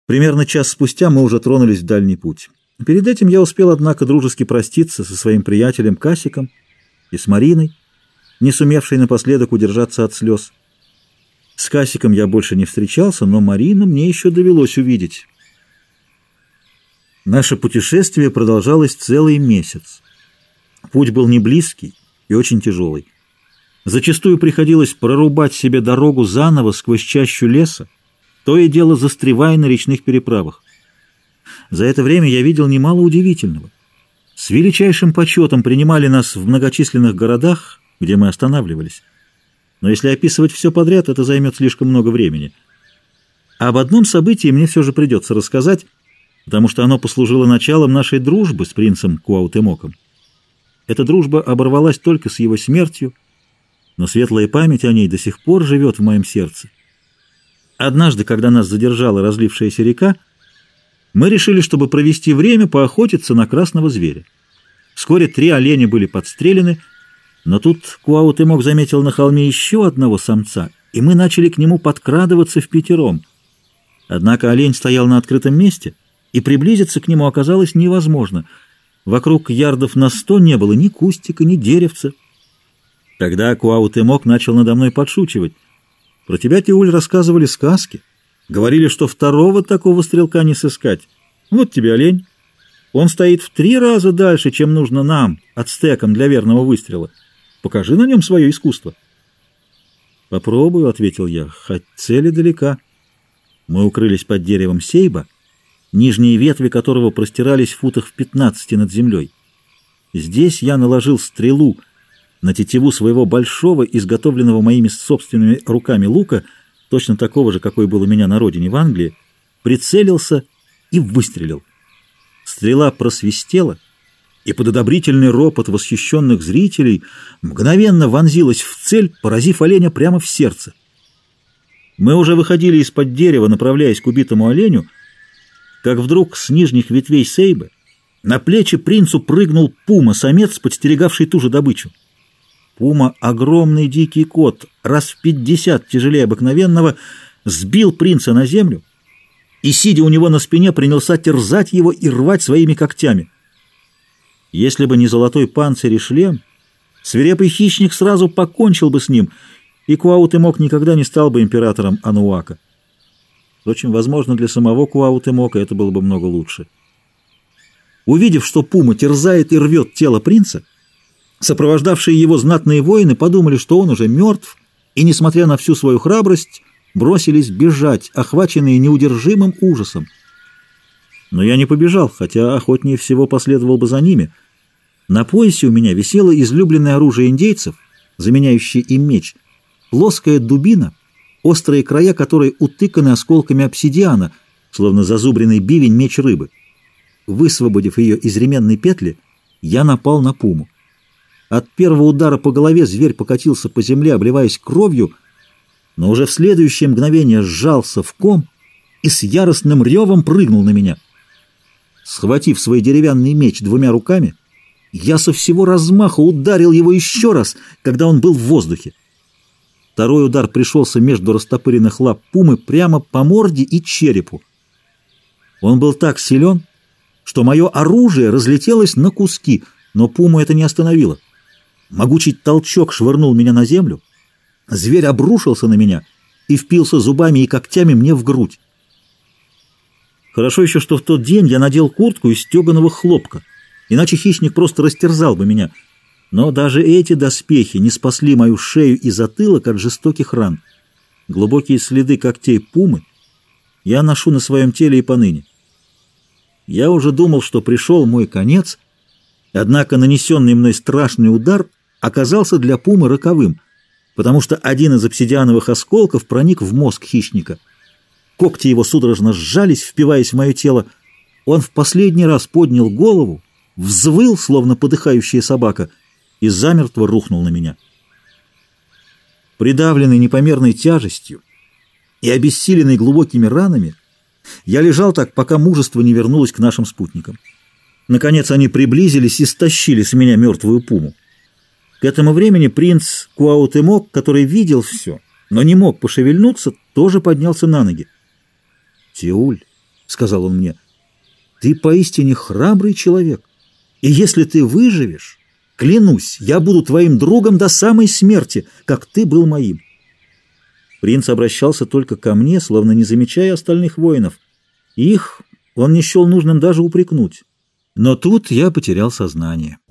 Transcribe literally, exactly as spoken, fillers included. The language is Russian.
Примерно час спустя мы уже тронулись в дальний путь. Перед этим я успел, однако, дружески проститься со своим приятелем Касиком и с Мариной, не сумевшей напоследок удержаться от слез. С Касиком я больше не встречался, но Марину мне еще довелось увидеть. Наше путешествие продолжалось целый месяц. Путь был не близкий и очень тяжелый. Зачастую приходилось прорубать себе дорогу заново сквозь чащу леса, то и дело застревая на речных переправах. За это время я видел немало удивительного. С величайшим почетом принимали нас в многочисленных городах, где мы останавливались. Но если описывать все подряд, это займет слишком много времени. Об одном событии мне все же придется рассказать, потому что оно послужило началом нашей дружбы с принцем Куаутемоком. Эта дружба оборвалась только с его смертью, но светлая память о ней до сих пор живет в моем сердце. Однажды, когда нас задержала разлившаяся река, мы решили, чтобы провести время, поохотиться на красного зверя. Вскоре три оленя были подстрелены, но тут Куаутемок заметил на холме еще одного самца, и мы начали к нему подкрадываться впятером. Однако олень стоял на открытом месте, и приблизиться к нему оказалось невозможно. Вокруг ярдов на сто не было ни кустика, ни деревца. Тогда Куаутемок начал надо мной подшучивать. Про тебя, Тиуль, рассказывали сказки. Говорили, что второго такого стрелка не сыскать. Вот тебе олень. Он стоит в три раза дальше, чем нужно нам, ацтекам, для верного выстрела. Покажи на нем свое искусство. Попробую, — ответил я, — хоть цели далека. Мы укрылись под деревом сейба, нижние ветви которого простирались в футах в пятнадцати над землей. Здесь я наложил стрелу на тетиву своего большого, изготовленного моими собственными руками лука, точно такого же, какой был у меня на родине в Англии, прицелился и выстрелил. Стрела просвистела, и под одобрительный ропот восхищенных зрителей мгновенно вонзилась в цель, поразив оленя прямо в сердце. Мы уже выходили из-под дерева, направляясь к убитому оленю, как вдруг с нижних ветвей сейбы на плечи принцу прыгнул пума-самец, подстерегавший ту же добычу. Пума, огромный дикий кот, раз в пятьдесят тяжелее обыкновенного, сбил принца на землю и, сидя у него на спине, принялся терзать его и рвать своими когтями. Если бы не золотой панцирь и шлем, свирепый хищник сразу покончил бы с ним, и Куаутемок никогда не стал бы императором Ануака. Впрочем, возможно, для самого Куаутемока это было бы много лучше. Увидев, что пума терзает и рвет тело принца, сопровождавшие его знатные воины подумали, что он уже мертв, и, несмотря на всю свою храбрость, бросились бежать, охваченные неудержимым ужасом. Но я не побежал, хотя охотнее всего последовал бы за ними. На поясе у меня висело излюбленное оружие индейцев, заменяющее им меч, плоская дубина, острые края которой утыканы осколками обсидиана, словно зазубренный бивень меч рыбы. Высвободив ее из ременной петли, я напал на пуму. От первого удара по голове зверь покатился по земле, обливаясь кровью, но уже в следующее мгновение сжался в ком и с яростным ревом прыгнул на меня. Схватив свой деревянный меч двумя руками, я со всего размаха ударил его еще раз, когда он был в воздухе. Второй удар пришелся между растопыренных лап пумы прямо по морде и черепу. Он был так силен, что мое оружие разлетелось на куски, но пуму это не остановило. Могучий толчок швырнул меня на землю, зверь обрушился на меня и впился зубами и когтями мне в грудь. Хорошо еще, что в тот день я надел куртку из стеганого хлопка, иначе хищник просто растерзал бы меня. Но даже эти доспехи не спасли мою шею и затылок от жестоких ран. Глубокие следы когтей пумы я ношу на своем теле и поныне. Я уже думал, что пришел мой конец, однако нанесенный мной страшный удар оказался для пумы роковым, потому что один из обсидиановых осколков проник в мозг хищника. Когти его судорожно сжались, впиваясь в мое тело. Он в последний раз поднял голову, взвыл, словно подыхающая собака, и замертво рухнул на меня. Придавленный непомерной тяжестью и обессиленный глубокими ранами, я лежал так, пока мужество не вернулось к нашим спутникам. Наконец они приблизились и стащили с меня мертвую пуму. К этому времени принц Куаутемок, который видел все, но не мог пошевельнуться, тоже поднялся на ноги. «Тиуль, — сказал он мне, — «ты поистине храбрый человек, и если ты выживешь, клянусь, я буду твоим другом до самой смерти, как ты был моим». Принц обращался только ко мне, словно не замечая остальных воинов. Их он не счел нужным даже упрекнуть. Но тут я потерял сознание.